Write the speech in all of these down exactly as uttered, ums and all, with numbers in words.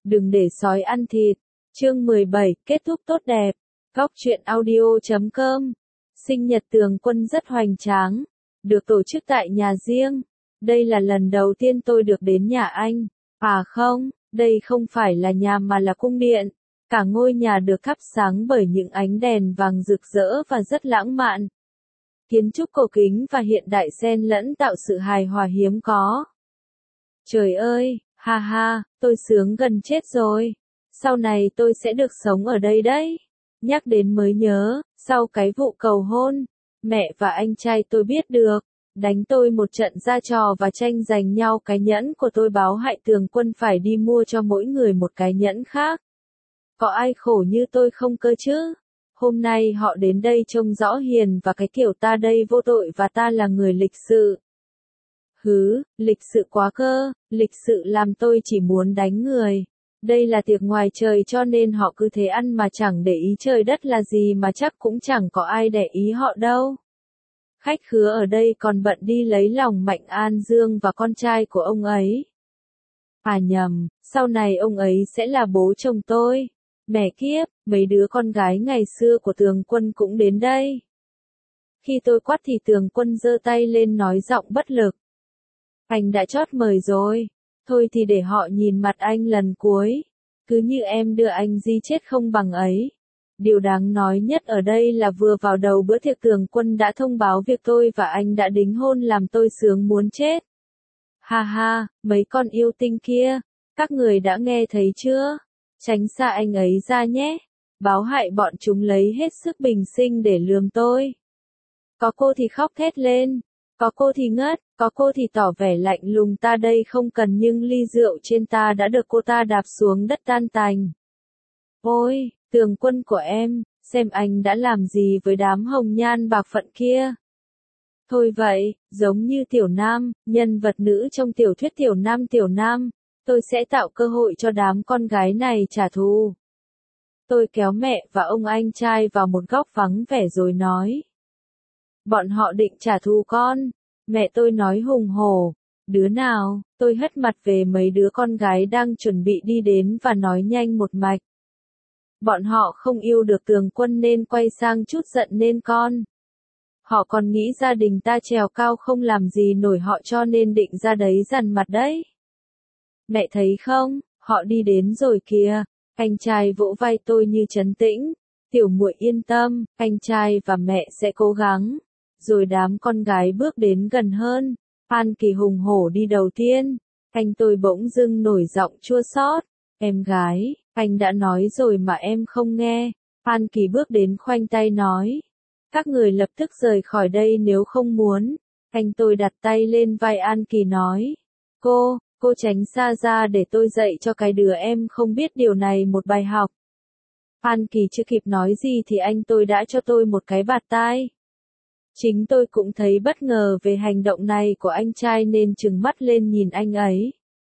Đừng để sói ăn thịt. Chương mười bảy, kết thúc tốt đẹp. Góc truyện audio chấm com. Sinh nhật Tường Quân rất hoành tráng, được tổ chức tại nhà riêng. Đây là lần đầu tiên tôi được đến nhà anh. À không, đây không phải là nhà mà là cung điện. Cả ngôi nhà được thắp sáng bởi những ánh đèn vàng rực rỡ và rất lãng mạn. Kiến trúc cổ kính và hiện đại xen lẫn tạo sự hài hòa hiếm có. Trời ơi, ha ha, tôi sướng gần chết rồi. Sau này tôi sẽ được sống ở đây đấy. Nhắc đến mới nhớ, sau cái vụ cầu hôn, mẹ và anh trai tôi biết được, đánh tôi một trận ra trò và tranh giành nhau cái nhẫn của tôi, báo hại Tường Quân phải đi mua cho mỗi người một cái nhẫn khác. Có ai khổ như tôi không cơ chứ? Hôm nay họ đến đây trông rõ hiền và cái kiểu ta đây vô tội và ta là người lịch sự. Hứ, lịch sự quá cơ, lịch sự làm tôi chỉ muốn đánh người. Đây là tiệc ngoài trời cho nên họ cứ thế ăn mà chẳng để ý trời đất là gì, mà chắc cũng chẳng có ai để ý họ đâu. Khách khứa ở đây còn bận đi lấy lòng Mạnh An Dương và con trai của ông ấy. À nhầm, sau này ông ấy sẽ là bố chồng tôi. Mẹ kiếp, mấy đứa con gái ngày xưa của Tường Quân cũng đến đây. Khi tôi quát thì Tường Quân giơ tay lên nói giọng bất lực. Anh đã chót mời rồi. Thôi thì để họ nhìn mặt anh lần cuối. Cứ như em đưa anh di chết không bằng ấy. Điều đáng nói nhất ở đây là vừa vào đầu bữa tiệc Tường Quân đã thông báo việc tôi và anh đã đính hôn, làm tôi sướng muốn chết. Ha ha, mấy con yêu tinh kia, các người đã nghe thấy chưa? Tránh xa anh ấy ra nhé. Báo hại bọn chúng lấy hết sức bình sinh để lườm tôi. Có cô thì khóc thét lên. Có cô thì ngất, có cô thì tỏ vẻ lạnh lùng, ta đây không cần, nhưng ly rượu trên ta đã được cô ta đạp xuống đất tan tành. Ôi, Tường Quân của em, xem anh đã làm gì với đám hồng nhan bạc phận kia. Thôi vậy, giống như Tiểu Nam, nhân vật nữ trong tiểu thuyết Tiểu Nam Tiểu Nam, tôi sẽ tạo cơ hội cho đám con gái này trả thù. Tôi kéo mẹ và ông anh trai vào một góc vắng vẻ rồi nói. Bọn họ định trả thù con. Mẹ tôi nói hùng hổ. Đứa nào? Tôi hất mặt về mấy đứa con gái đang chuẩn bị đi đến và nói nhanh một mạch. Bọn họ không yêu được Tường Quân nên quay sang chút giận nên con. Họ còn nghĩ gia đình ta trèo cao không làm gì nổi họ cho nên định ra đấy dằn mặt đấy. Mẹ thấy không, họ đi đến rồi kìa. Anh trai vỗ vai tôi như trấn tĩnh. Tiểu muội yên tâm, anh trai và mẹ sẽ cố gắng. Rồi đám con gái bước đến gần hơn. An Kỳ hùng hổ đi đầu tiên. Anh tôi bỗng dưng nổi giọng chua xót. Em gái, anh đã nói rồi mà em không nghe. An Kỳ bước đến khoanh tay nói. Các người lập tức rời khỏi đây nếu không muốn. Anh tôi đặt tay lên vai An Kỳ nói. Cô, cô tránh xa ra để tôi dạy cho cái đứa em không biết điều này một bài học. An Kỳ chưa kịp nói gì thì anh tôi đã cho tôi một cái bạt tai. Chính tôi cũng thấy bất ngờ về hành động này của anh trai nên trừng mắt lên nhìn anh ấy.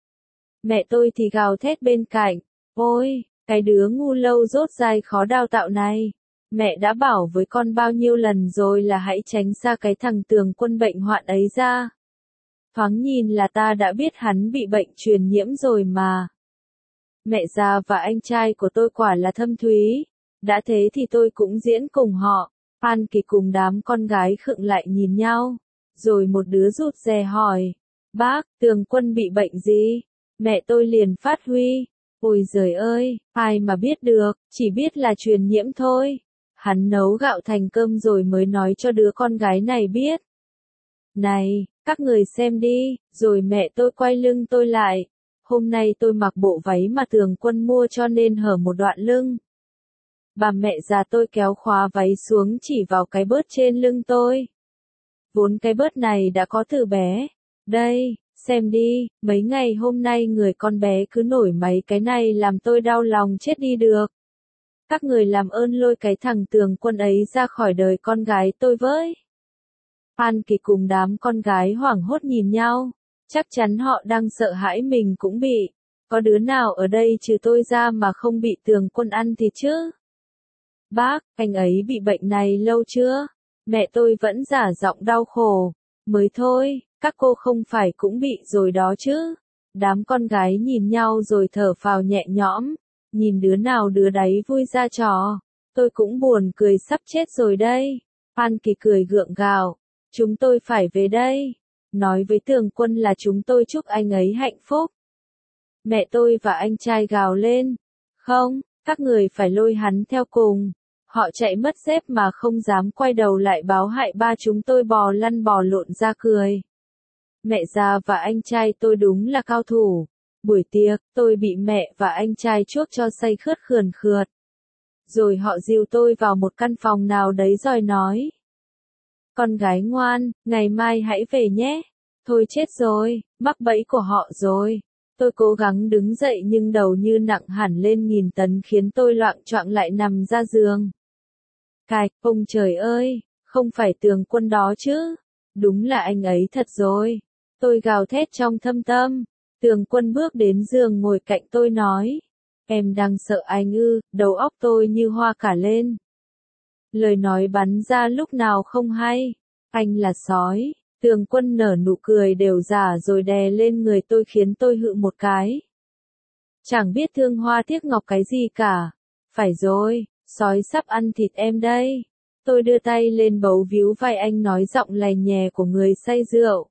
Mẹ tôi thì gào thét bên cạnh. Ôi, cái đứa ngu lâu rốt dai khó đào tạo này. Mẹ đã bảo với con bao nhiêu lần rồi là hãy tránh xa cái thằng Tường Quân bệnh hoạn ấy ra. Thoáng nhìn là ta đã biết hắn bị bệnh truyền nhiễm rồi mà. Mẹ già và anh trai của tôi quả là thâm thúy. Đã thế thì tôi cũng diễn cùng họ. An Kỳ cùng đám con gái khựng lại nhìn nhau. Rồi một đứa rụt rè hỏi. Bác, Tường Quân bị bệnh gì? Mẹ tôi liền phát huy. Ôi giời ơi, ai mà biết được, chỉ biết là truyền nhiễm thôi. Hắn nấu gạo thành cơm rồi mới nói cho đứa con gái này biết. Này, các người xem đi, rồi mẹ tôi quay lưng tôi lại. Hôm nay tôi mặc bộ váy mà Tường Quân mua cho nên hở một đoạn lưng. Bà mẹ già tôi kéo khóa váy xuống chỉ vào cái bớt trên lưng tôi. Vốn cái bớt này đã có từ bé. Đây, xem đi, mấy ngày hôm nay người con bé cứ nổi mấy cái này làm tôi đau lòng chết đi được. Các người làm ơn lôi cái thằng Tường Quân ấy ra khỏi đời con gái tôi với. An Kỳ cùng đám con gái hoảng hốt nhìn nhau. Chắc chắn họ đang sợ hãi mình cũng bị. Có đứa nào ở đây trừ tôi ra mà không bị Tường Quân ăn thịt chứ? Bác, anh ấy bị bệnh này lâu chưa? Mẹ tôi vẫn giả giọng đau khổ. Mới thôi, các cô không phải cũng bị rồi đó chứ? Đám con gái nhìn nhau rồi thở phào nhẹ nhõm, nhìn đứa nào đứa đấy vui ra trò. Tôi cũng buồn cười sắp chết rồi đây. An Kỳ cười gượng gạo. Chúng tôi phải về đây. Nói với Tường Quân là chúng tôi chúc anh ấy hạnh phúc. Mẹ tôi và anh trai gào lên. Không, các người phải lôi hắn theo cùng. Họ chạy mất dép mà không dám quay đầu lại báo hại ba chúng tôi bò lăn bò lộn ra cười. Mẹ già và anh trai tôi đúng là cao thủ. Buổi tiệc, tôi bị mẹ và anh trai chuốc cho say khướt khườn khượt. Rồi họ dìu tôi vào một căn phòng nào đấy rồi nói. Con gái ngoan, ngày mai hãy về nhé. Thôi chết rồi, mắc bẫy của họ rồi. Tôi cố gắng đứng dậy nhưng đầu như nặng hẳn lên nghìn tấn khiến tôi loạng choạng lại nằm ra giường. Cạch, ông trời ơi, không phải Tường Quân đó chứ. Đúng là anh ấy thật rồi. Tôi gào thét trong thâm tâm. Tường Quân bước đến giường ngồi cạnh tôi nói. Em đang sợ anh ư, đầu óc tôi như hoa cả lên. Lời nói bắn ra lúc nào không hay. Anh là sói. Tường Quân nở nụ cười đều giả rồi đè lên người tôi khiến tôi hự một cái. Chẳng biết thương hoa tiếc ngọc cái gì cả. Phải rồi, sói sắp ăn thịt em đây. Tôi đưa tay lên bấu víu vai anh nói giọng lè nhè của người say rượu.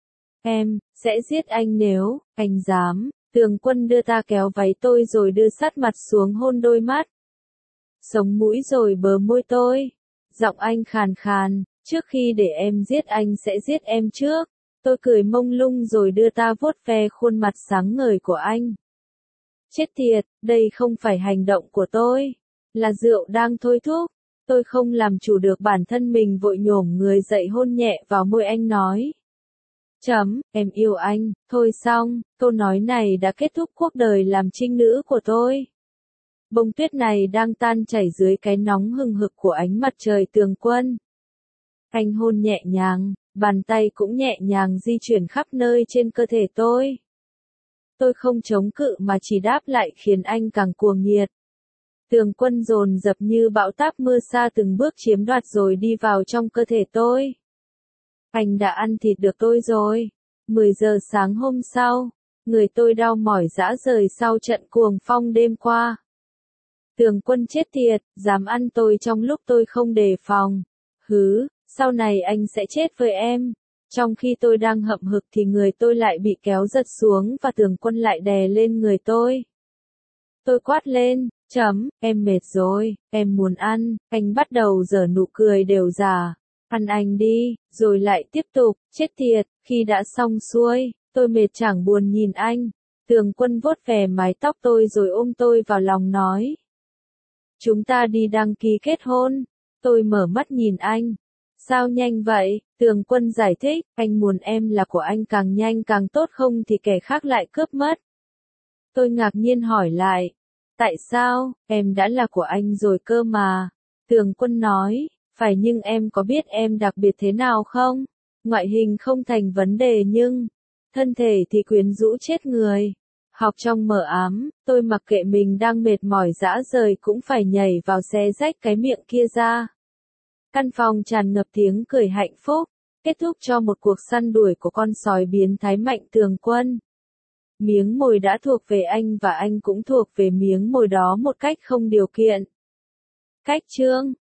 Em, sẽ giết anh nếu, anh dám. Tường Quân đưa ta kéo váy tôi rồi đưa sát mặt xuống hôn đôi mắt. Sống mũi rồi bờ môi tôi. Giọng anh khàn khàn, trước khi để em giết anh sẽ giết em trước. Tôi cười mông lung rồi đưa ta vuốt ve khuôn mặt sáng ngời của anh. Chết tiệt, đây không phải hành động của tôi. Là rượu đang thôi thúc. Tôi không làm chủ được bản thân mình vội nhổm người dậy hôn nhẹ vào môi anh nói. Chấm, em yêu anh, thôi xong, câu nói này đã kết thúc cuộc đời làm trinh nữ của tôi. Bông tuyết này đang tan chảy dưới cái nóng hừng hực của ánh mặt trời Tường Quân. Anh hôn nhẹ nhàng, bàn tay cũng nhẹ nhàng di chuyển khắp nơi trên cơ thể tôi. Tôi không chống cự mà chỉ đáp lại khiến anh càng cuồng nhiệt. Tường Quân dồn dập như bão táp mưa sa từng bước chiếm đoạt rồi đi vào trong cơ thể tôi. Anh đã ăn thịt được tôi rồi. mười giờ sáng hôm sau, người tôi đau mỏi rã rời sau trận cuồng phong đêm qua. Tường Quân chết tiệt, dám ăn tôi trong lúc tôi không đề phòng. Hứ, sau này anh sẽ chết với em. Trong khi tôi đang hậm hực thì người tôi lại bị kéo giật xuống và Tường Quân lại đè lên người tôi. Tôi quát lên, chấm, em mệt rồi, em muốn ăn, anh bắt đầu giở nụ cười đều giả. Ăn anh đi, rồi lại tiếp tục, chết tiệt, khi đã xong xuôi, tôi mệt chẳng buồn nhìn anh. Tường Quân vuốt về mái tóc tôi rồi ôm tôi vào lòng nói. Chúng ta đi đăng ký kết hôn. Tôi mở mắt nhìn anh. Sao nhanh vậy? Tường Quân giải thích, anh muốn em là của anh càng nhanh càng tốt không thì kẻ khác lại cướp mất. Tôi ngạc nhiên hỏi lại. Tại sao, em đã là của anh rồi cơ mà. Tường Quân nói, phải nhưng em có biết em đặc biệt thế nào không? Ngoại hình không thành vấn đề nhưng, thân thể thì quyến rũ chết người. Học trong mờ ám, tôi mặc kệ mình đang mệt mỏi rã rời cũng phải nhảy vào xé rách cái miệng kia ra. Căn phòng tràn ngập tiếng cười hạnh phúc, kết thúc cho một cuộc săn đuổi của con sói biến thái mạnh Tường Quân. Miếng mồi đã thuộc về anh và anh cũng thuộc về miếng mồi đó một cách không điều kiện. Cách chương